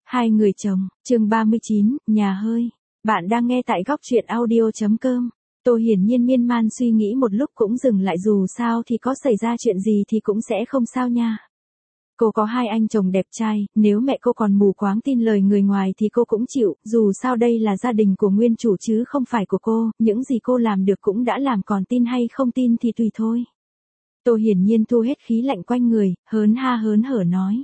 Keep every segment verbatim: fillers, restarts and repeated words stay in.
Hai người chồng, chương ba mươi chín, nhà hơi. Bạn đang nghe tại góc truyện audio.com. Tô hiển nhiên miên man suy nghĩ một lúc cũng dừng lại, dù sao thì có xảy ra chuyện gì thì cũng sẽ không sao nha. Cô có hai anh chồng đẹp trai, nếu mẹ cô còn mù quáng tin lời người ngoài thì cô cũng chịu, dù sao đây là gia đình của nguyên chủ chứ không phải của cô, những gì cô làm được cũng đã làm, còn tin hay không tin thì tùy thôi. Tô hiển nhiên thu hết khí lạnh quanh người, hớn ha hớn hở nói.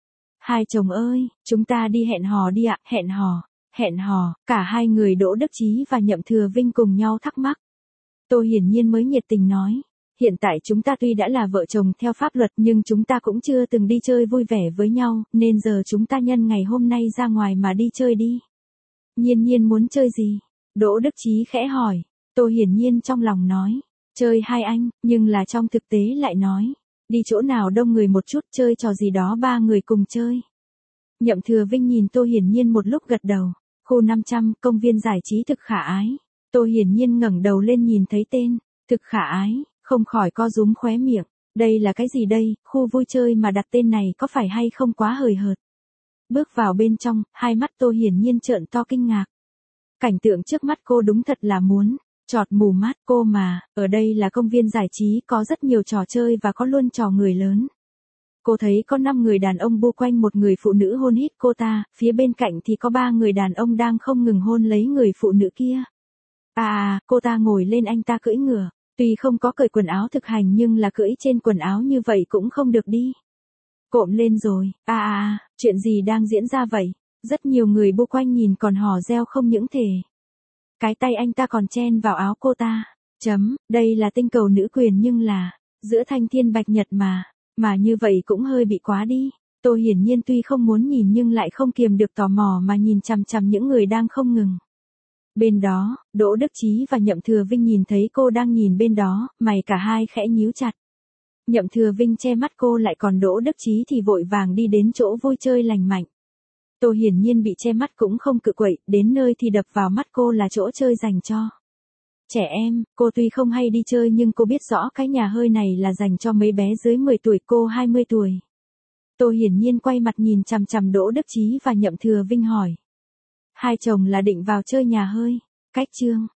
Hai chồng ơi, chúng ta đi hẹn hò đi ạ, hẹn hò, hẹn hò, cả hai người Đỗ Đức Chí và Nhậm Thừa Vinh cùng nhau thắc mắc. Tô hiển nhiên mới nhiệt tình nói, hiện tại chúng ta tuy đã là vợ chồng theo pháp luật nhưng chúng ta cũng chưa từng đi chơi vui vẻ với nhau, nên giờ chúng ta nhân ngày hôm nay ra ngoài mà đi chơi đi. Nhiên nhiên muốn chơi gì? Đỗ Đức Chí khẽ hỏi, Tô hiển nhiên trong lòng nói, chơi hai anh, nhưng là trong thực tế lại nói. Đi chỗ nào đông người một chút, chơi trò gì đó ba người cùng chơi. Nhậm Thừa Vinh nhìn Tô hiển nhiên một lúc gật đầu. Khu năm trăm, công viên giải trí Thực Khả Ái. Tô hiển nhiên ngẩng đầu lên nhìn thấy tên, Thực Khả Ái, không khỏi co rúm khóe miệng. Đây là cái gì đây, khu vui chơi mà đặt tên này có phải hay không quá hời hợt. Bước vào bên trong, hai mắt Tô hiển nhiên trợn to kinh ngạc. Cảnh tượng trước mắt cô đúng thật là muốn chọt mù mắt cô mà, ở đây là công viên giải trí, có rất nhiều trò chơi và có luôn trò người lớn. Cô thấy có năm người đàn ông bu quanh một người phụ nữ hôn hít cô ta, phía bên cạnh thì có ba người đàn ông đang không ngừng hôn lấy người phụ nữ kia. À à, cô ta ngồi lên, anh ta cưỡi ngựa, tuy không có cởi quần áo thực hành nhưng là cưỡi trên quần áo như vậy cũng không được đi. Cộm lên rồi, à à, chuyện gì đang diễn ra vậy? Rất nhiều người bu quanh nhìn còn hò reo không những thể. Cái tay anh ta còn chen vào áo cô ta. Chấm, đây là tinh cầu nữ quyền nhưng là, giữa thanh thiên bạch nhật mà, mà như vậy cũng hơi bị quá đi. Tô hiển nhiên tuy không muốn nhìn nhưng lại không kiềm được tò mò mà nhìn chằm chằm những người đang không ngừng. Bên đó, Đỗ Đức Chí và Nhậm Thừa Vinh nhìn thấy cô đang nhìn bên đó, mày cả hai khẽ nhíu chặt. Nhậm Thừa Vinh che mắt cô lại, còn Đỗ Đức Chí thì vội vàng đi đến chỗ vui chơi lành mạnh. Tô hiển nhiên bị che mắt cũng không cự quậy, đến nơi thì đập vào mắt cô là chỗ chơi dành cho trẻ em. Cô tuy không hay đi chơi nhưng cô biết rõ cái nhà hơi này là dành cho mấy bé dưới mười tuổi, cô hai mươi tuổi. Tô hiển nhiên quay mặt nhìn chằm chằm Đỗ Đức Chí và Nhậm Thừa Vinh hỏi. Hai chồng là định vào chơi nhà hơi? Cách chương,